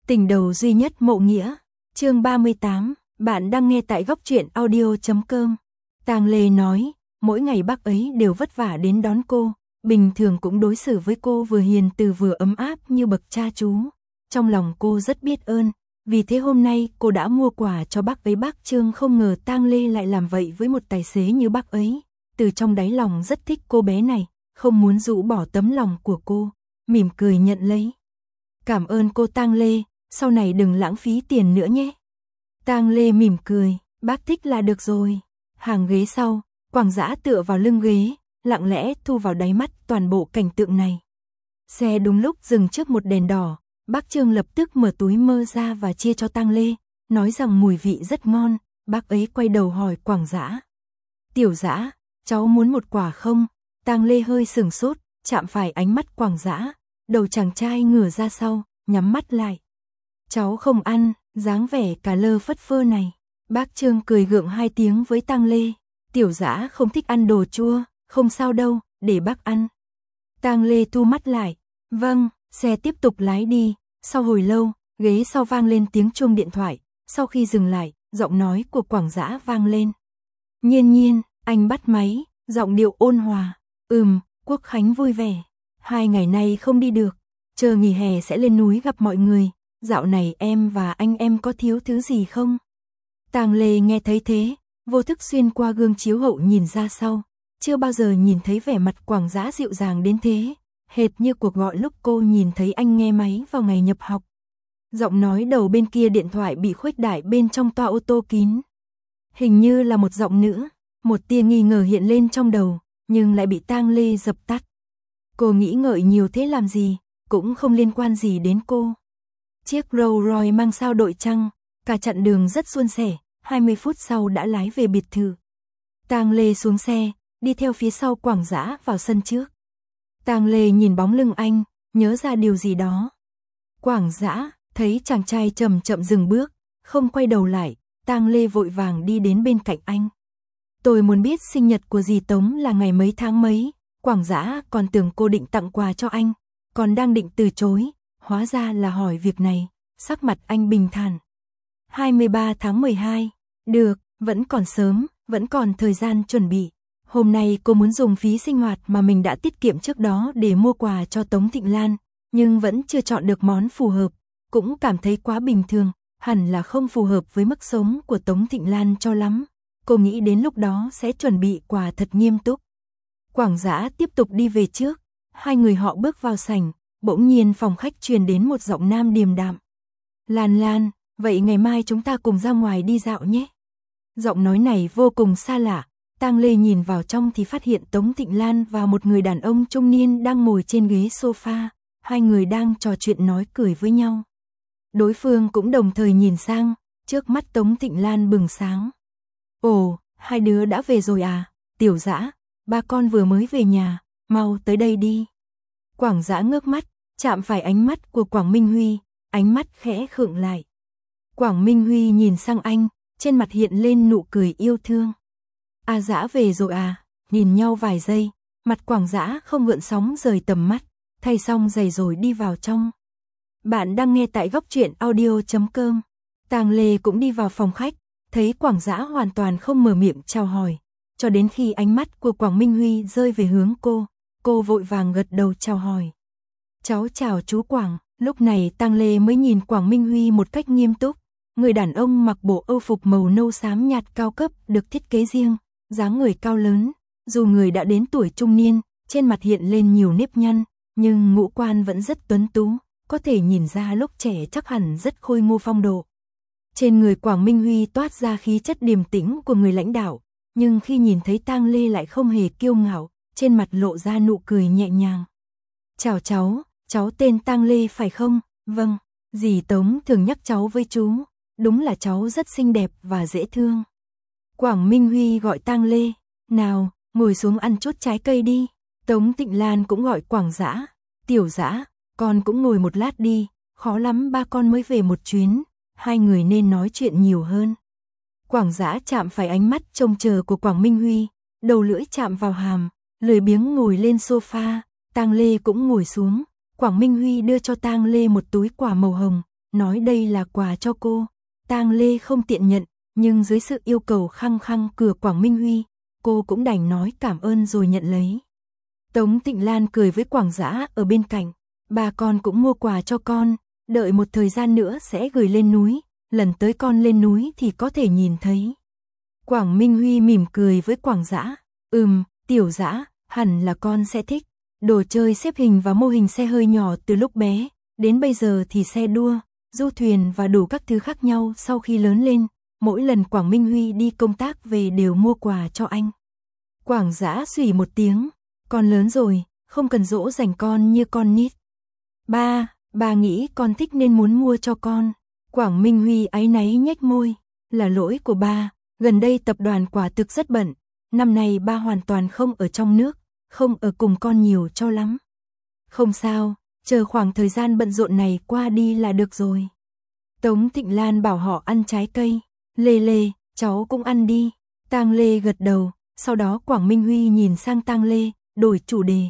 Tình đầu duy nhất Mộ Nghĩa, chương 38, bạn đang nghe tại góc truyện audio.com. Tang Lê nói, mỗi ngày bác ấy đều vất vả đến đón cô, bình thường cũng đối xử với cô vừa hiền từ vừa ấm áp như bậc cha chú. Trong lòng cô rất biết ơn, vì thế hôm nay cô đã mua quà cho bác ấy. Bác Trương không ngờ Tang Lê lại làm vậy với một tài xế như bác ấy, từ trong đáy lòng rất thích cô bé này, không muốn rũ bỏ tấm lòng của cô, mỉm cười nhận lấy. Cảm ơn cô Tang Lê, sau này đừng lãng phí tiền nữa nhé. Tang Lê mỉm cười, bác thích là được rồi. Hàng ghế sau, Quảng Dã tựa vào lưng ghế, lặng lẽ thu vào đáy mắt toàn bộ cảnh tượng này. Xe đúng lúc dừng trước một đèn đỏ, bác Trương lập tức mở túi mơ ra và chia cho Tang Lê, nói rằng mùi vị rất ngon. Bác ấy quay đầu hỏi Quảng Dã, Tiểu Dã, cháu muốn một quả không? Tang Lê hơi sừng sốt, chạm phải ánh mắt Quảng Dã, đầu chàng trai ngửa ra sau, nhắm mắt lại. Cháu không ăn, dáng vẻ cà lơ phất phơ này. Bác Trương cười gượng hai tiếng với Tang Lê, Tiểu Dã không thích ăn đồ chua, không sao đâu, để bác ăn. Tang Lê thu mắt lại, vâng, xe tiếp tục lái đi. Sau hồi lâu, ghế sau vang lên tiếng chuông điện thoại, sau khi dừng lại, giọng nói của Quảng Dã vang lên. Nhiên Nhiên, anh bắt máy, giọng điệu ôn hòa, Quốc Khánh vui vẻ, 2 ngày nay không đi được, chờ nghỉ hè sẽ lên núi gặp mọi người, dạo này em và anh em có thiếu thứ gì không? Tang Lê nghe thấy thế, vô thức xuyên qua gương chiếu hậu nhìn ra sau, chưa bao giờ nhìn thấy vẻ mặt Quảng Dã dịu dàng đến thế, hệt như cuộc gọi lúc cô nhìn thấy anh nghe máy vào ngày nhập học. Giọng nói đầu bên kia điện thoại bị khuếch đại bên trong toa ô tô kín. Hình như là một giọng nữ, một tia nghi ngờ hiện lên trong đầu, nhưng lại bị Tang Lê dập tắt. Cô nghĩ ngợi nhiều thế làm gì, cũng không liên quan gì đến cô. Chiếc Rolls Royce mang sao đội trăng, cả chặng đường rất suôn sẻ, 20 phút sau đã lái về biệt thự. Tang Lê xuống xe, đi theo phía sau Quảng Dã vào sân trước. Tang Lê nhìn bóng lưng anh, nhớ ra điều gì đó. Quảng Dã thấy chàng trai chậm chậm dừng bước, không quay đầu lại, Tang Lê vội vàng đi đến bên cạnh anh. Tôi muốn biết sinh nhật của dì Tống là ngày mấy tháng mấy. Quảng Dã còn tưởng cô định tặng quà cho anh, còn đang định từ chối, hóa ra là hỏi việc này, sắc mặt anh bình thản. 23 tháng 12, được, vẫn còn sớm, vẫn còn thời gian chuẩn bị. Hôm nay cô muốn dùng phí sinh hoạt mà mình đã tiết kiệm trước đó để mua quà cho Tống Thịnh Lan, nhưng vẫn chưa chọn được món phù hợp, cũng cảm thấy quá bình thường, hẳn là không phù hợp với mức sống của Tống Thịnh Lan cho lắm. Cô nghĩ đến lúc đó sẽ chuẩn bị quà thật nghiêm túc. Quảng Dã tiếp tục đi về trước, hai người họ bước vào sảnh, bỗng nhiên phòng khách truyền đến một giọng nam điềm đạm. Lan Lan, vậy ngày mai chúng ta cùng ra ngoài đi dạo nhé. Giọng nói này vô cùng xa lạ, Tang Lê nhìn vào trong thì phát hiện Tống Thịnh Lan và một người đàn ông trung niên đang ngồi trên ghế sofa, hai người đang trò chuyện nói cười với nhau. Đối phương cũng đồng thời nhìn sang, trước mắt Tống Thịnh Lan bừng sáng. Ồ, hai đứa đã về rồi à, Tiểu Dã, ba con vừa mới về nhà, mau tới đây đi. Quảng Dã ngước mắt, chạm phải ánh mắt của Quảng Minh Huy, ánh mắt khẽ khựng lại. Quảng Minh Huy nhìn sang anh, trên mặt hiện lên nụ cười yêu thương. A Dã về rồi à, nhìn nhau vài giây, mặt Quảng Dã không gợn sóng rời tầm mắt, thay xong giày rồi đi vào trong. Bạn đang nghe tại góc truyện audio.com. Tang Lê cũng đi vào phòng khách, thấy Quảng Dã hoàn toàn không mở miệng chào hỏi, cho đến khi ánh mắt của Quảng Minh Huy rơi về hướng cô vội vàng gật đầu chào hỏi. Cháu chào chú Quảng. Lúc này Tang Lê mới nhìn Quảng Minh Huy một cách nghiêm túc, người đàn ông mặc bộ âu phục màu nâu xám nhạt cao cấp được thiết kế riêng, dáng người cao lớn, dù người đã đến tuổi trung niên, trên mặt hiện lên nhiều nếp nhăn, nhưng ngũ quan vẫn rất tuấn tú, có thể nhìn ra lúc trẻ chắc hẳn rất khôi ngô phong độ. Trên người Quảng Minh Huy toát ra khí chất điềm tĩnh của người lãnh đạo, nhưng khi nhìn thấy Tang Lê lại không hề kiêu ngạo, trên mặt lộ ra nụ cười nhẹ nhàng. Chào cháu tên Tang Lê phải không? Vâng, dì Tống thường nhắc cháu với chú, đúng là cháu rất xinh đẹp và dễ thương. Quảng Minh Huy gọi Tang Lê, nào, ngồi xuống ăn chút trái cây đi. Tống Thịnh Lan cũng gọi Quảng Dã, Tiểu Dã, con cũng ngồi một lát đi, khó lắm ba con mới về một chuyến, hai người nên nói chuyện nhiều hơn. Quảng Dã chạm phải ánh mắt trông chờ của Quảng Minh Huy, đầu lưỡi chạm vào hàm, lười biếng ngồi lên sofa. Tang Lê cũng ngồi xuống, Quảng Minh Huy đưa cho Tang Lê một túi quả màu hồng, nói đây là quà cho cô. Tang Lê không tiện nhận, nhưng dưới sự yêu cầu khăng khăng của Quảng Minh Huy, cô cũng đành nói cảm ơn rồi nhận lấy. Tống Tịnh Lan cười với Quảng Dã ở bên cạnh, ba con cũng mua quà cho con, đợi một thời gian nữa sẽ gửi lên núi, lần tới con lên núi thì có thể nhìn thấy. Quảng Minh Huy mỉm cười với Quảng Dã, Tiểu Dã, hẳn là con sẽ thích. Đồ chơi xếp hình và mô hình xe hơi nhỏ từ lúc bé, đến bây giờ thì xe đua, du thuyền và đủ các thứ khác nhau sau khi lớn lên. Mỗi lần Quảng Minh Huy đi công tác về đều mua quà cho anh. Quảng Dã xùy một tiếng, con lớn rồi, không cần dỗ dành con như con nít. Ba nghĩ con thích nên muốn mua cho con. Quảng Minh Huy áy náy nhếch môi, là lỗi của ba, gần đây tập đoàn quả thực rất bận, năm nay ba hoàn toàn không ở trong nước, không ở cùng con nhiều cho lắm. Không sao, chờ khoảng thời gian bận rộn này qua đi là được rồi. Tống Tịnh Lan bảo họ ăn trái cây. Lê, cháu cũng ăn đi. Tang Lê gật đầu, sau đó Quảng Minh Huy nhìn sang Tang Lê, đổi chủ đề.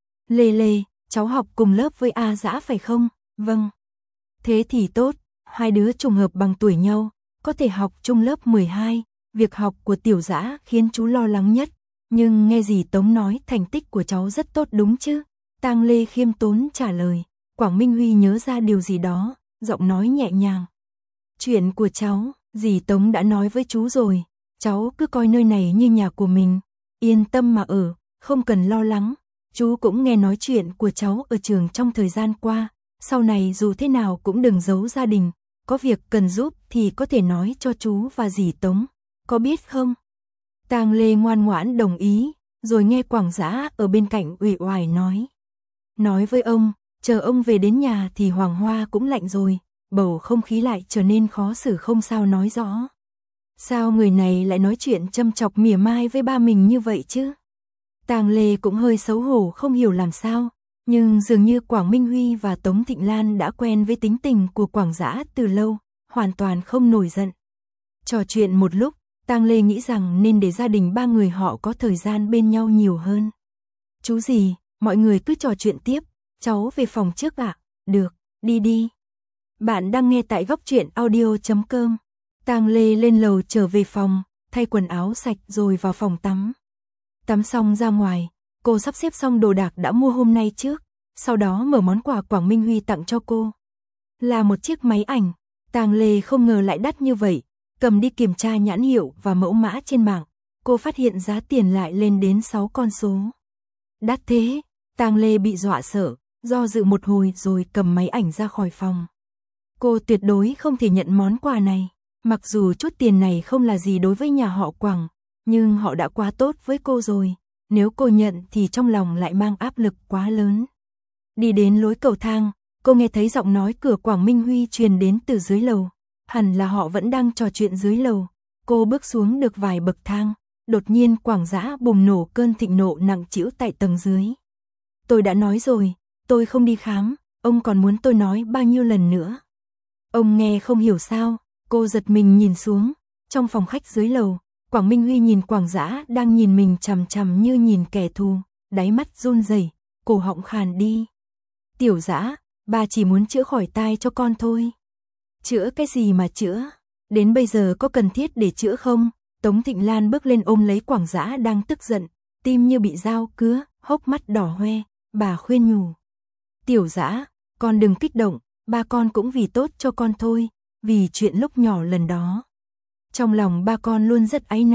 Lê, cháu học cùng lớp với A Dã phải không? Vâng. Thế thì tốt, hai đứa trùng hợp bằng tuổi nhau, có thể học chung lớp 12. Việc học của Tiểu Dã khiến chú lo lắng nhất, nhưng nghe dì Tống nói thành tích của cháu rất tốt đúng chứ? Tang Lê khiêm tốn trả lời. Quảng Minh Huy nhớ ra điều gì đó, giọng nói nhẹ nhàng. Chuyện của cháu, dì Tống đã nói với chú rồi, cháu cứ coi nơi này như nhà của mình, yên tâm mà ở, không cần lo lắng. Chú cũng nghe nói chuyện của cháu ở trường trong thời gian qua, sau này dù thế nào cũng đừng giấu gia đình, có việc cần giúp thì có thể nói cho chú và dì Tống, có biết không? Tang Lê ngoan ngoãn đồng ý, rồi nghe Quảng Dã ở bên cạnh uể oải nói. Nói với ông, chờ ông về đến nhà thì Hoàng Hoa cũng lạnh rồi, bầu không khí lại trở nên khó xử không sao nói rõ. Sao người này lại nói chuyện châm chọc mỉa mai với ba mình như vậy chứ? Tang Lê cũng hơi xấu hổ không hiểu làm sao, nhưng dường như Quảng Minh Huy và Tống Tịnh Lan đã quen với tính tình của Quảng Dã từ lâu, hoàn toàn không nổi giận. Trò chuyện một lúc, Tang Lê nghĩ rằng nên để gia đình ba người họ có thời gian bên nhau nhiều hơn. Chú gì, mọi người cứ trò chuyện tiếp, cháu về phòng trước ạ. Được, đi. Bạn đang nghe tại Góc Truyện Audio.com. Tang Lê lên lầu trở về phòng, thay quần áo sạch rồi vào phòng tắm. Tắm xong ra ngoài, cô sắp xếp xong đồ đạc đã mua hôm nay trước, sau đó mở món quà Quảng Minh Huy tặng cho cô. Là một chiếc máy ảnh, Tang Lê không ngờ lại đắt như vậy, cầm đi kiểm tra nhãn hiệu và mẫu mã trên mạng, cô phát hiện giá tiền lại lên đến 6 con số. Đắt thế, Tang Lê bị dọa sợ, do dự một hồi rồi cầm máy ảnh ra khỏi phòng. Cô tuyệt đối không thể nhận món quà này, mặc dù chút tiền này không là gì đối với nhà họ Quảng, nhưng họ đã quá tốt với cô rồi, nếu cô nhận thì trong lòng lại mang áp lực quá lớn. Đi đến lối cầu thang, cô nghe thấy giọng nói của Quảng Minh Huy truyền đến từ dưới lầu, hẳn là họ vẫn đang trò chuyện dưới lầu. Cô bước xuống được vài bậc thang, đột nhiên Quảng Dã bùng nổ cơn thịnh nộ nặng trĩu tại tầng dưới. Tôi đã nói rồi, tôi không đi khám, ông còn muốn tôi nói bao nhiêu lần nữa? Ông nghe không hiểu sao? Cô giật mình nhìn xuống, trong phòng khách dưới lầu, Quảng Minh Huy nhìn Quảng Dã đang nhìn mình chằm chằm như nhìn kẻ thù, đáy mắt run rẩy, cổ họng khàn đi. Tiểu Dã, ba chỉ muốn chữa khỏi tai cho con thôi. Chữa cái gì mà chữa? Đến bây giờ có cần thiết để chữa không? Tống Tịnh Lan bước lên ôm lấy Quảng Dã đang tức giận, tim như bị dao cứa, hốc mắt đỏ hoe, bà khuyên nhủ. Tiểu Dã, con đừng kích động, ba con cũng vì tốt cho con thôi, vì chuyện lúc nhỏ lần đó. Trong lòng ba con luôn rất áy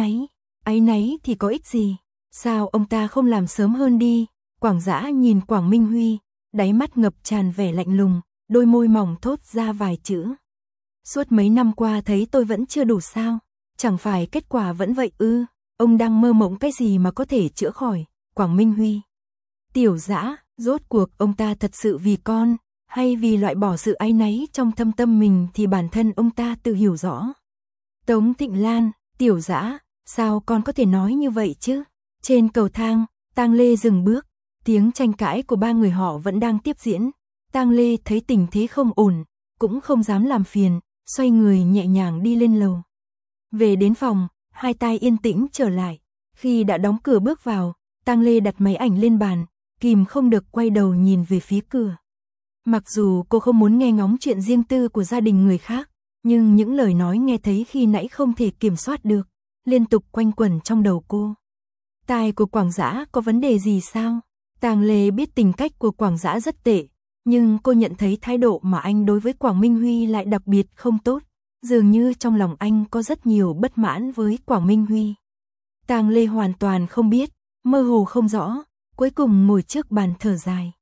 náy thì có ích gì, sao ông ta không làm sớm hơn đi? Quảng Dã nhìn Quảng Minh Huy, đáy mắt ngập tràn vẻ lạnh lùng, đôi môi mỏng thốt ra vài chữ. Suốt mấy năm qua thấy tôi vẫn chưa đủ sao? Chẳng phải kết quả vẫn vậy ư? Ông đang mơ mộng cái gì mà có thể chữa khỏi? Quảng Minh Huy. Tiểu Dã, rốt cuộc ông ta thật sự vì con, hay vì loại bỏ sự áy náy trong thâm tâm mình thì bản thân ông ta tự hiểu rõ. Tống Tịnh Lan, Tiểu Dã, sao con có thể nói như vậy chứ? Trên cầu thang, Tang Lê dừng bước, tiếng tranh cãi của ba người họ vẫn đang tiếp diễn. Tang Lê thấy tình thế không ổn, cũng không dám làm phiền, xoay người nhẹ nhàng đi lên lầu. Về đến phòng, hai tai yên tĩnh trở lại. Khi đã đóng cửa bước vào, Tang Lê đặt máy ảnh lên bàn, kìm không được quay đầu nhìn về phía cửa. Mặc dù cô không muốn nghe ngóng chuyện riêng tư của gia đình người khác, nhưng những lời nói nghe thấy khi nãy không thể kiểm soát được, liên tục quanh quẩn trong đầu cô. Tai của Quảng Dã có vấn đề gì sao? Tàng Lê biết tình cách của Quảng Dã rất tệ, nhưng cô nhận thấy thái độ mà anh đối với Quảng Minh Huy lại đặc biệt không tốt, dường như trong lòng anh có rất nhiều bất mãn với Quảng Minh Huy. Tàng Lê hoàn toàn không biết, mơ hồ không rõ, cuối cùng ngồi trước bàn thở dài.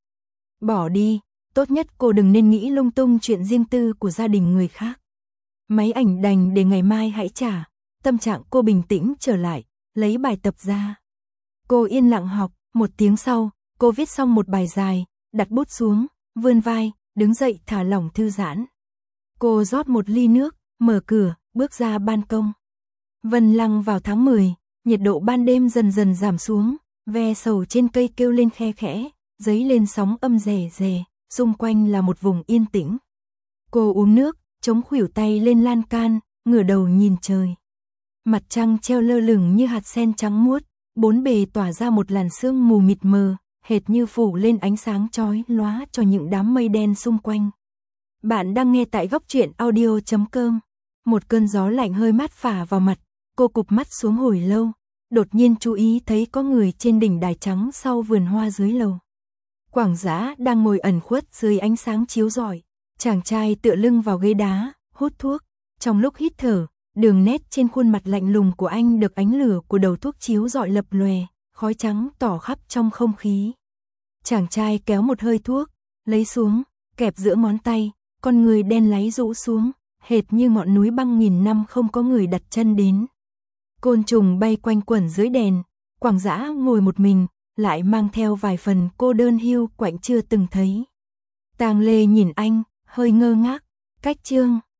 Bỏ đi, tốt nhất cô đừng nên nghĩ lung tung chuyện riêng tư của gia đình người khác. Máy ảnh đành để ngày mai hãy trả. Tâm trạng cô bình tĩnh trở lại, lấy bài tập ra. Cô yên lặng học, 1 tiếng sau, cô viết xong một bài dài, đặt bút xuống, vươn vai, đứng dậy thả lỏng thư giãn. Cô rót một ly nước, mở cửa, bước ra ban công. Vân Lăng vào tháng 10, nhiệt độ ban đêm dần dần giảm xuống, ve sầu trên cây kêu lên khe khẽ, dấy lên sóng âm rè rè, xung quanh là một vùng yên tĩnh. Cô uống nước, chống khuỷu tay lên lan can, ngửa đầu nhìn trời. Mặt trăng treo lơ lửng như hạt sen trắng muốt, bốn bề tỏa ra một làn sương mù mịt mờ, hệt như phủ lên ánh sáng chói lóa cho những đám mây đen xung quanh. Bạn đang nghe tại góc truyện audio.com. Một cơn gió lạnh hơi mát phả vào mặt, cô cụp mắt xuống hồi lâu, đột nhiên chú ý thấy có người trên đỉnh đài trắng sau vườn hoa dưới lầu. Quảng Dã đang ngồi ẩn khuất dưới ánh sáng chiếu rọi, chàng trai tựa lưng vào ghế đá, hút thuốc, trong lúc hít thở, đường nét trên khuôn mặt lạnh lùng của anh được ánh lửa của đầu thuốc chiếu rọi lập lòe, khói trắng tỏ khắp trong không khí. Chàng trai kéo một hơi thuốc, lấy xuống, kẹp giữa ngón tay, con người đen láy rũ xuống, hệt như ngọn núi băng nghìn năm không có người đặt chân đến. Côn trùng bay quanh quẩn dưới đèn, Quảng Dã ngồi một mình, lại mang theo vài phần cô đơn hiu quạnh chưa từng thấy. Tàng Lê nhìn anh, hơi ngơ ngác, cách chương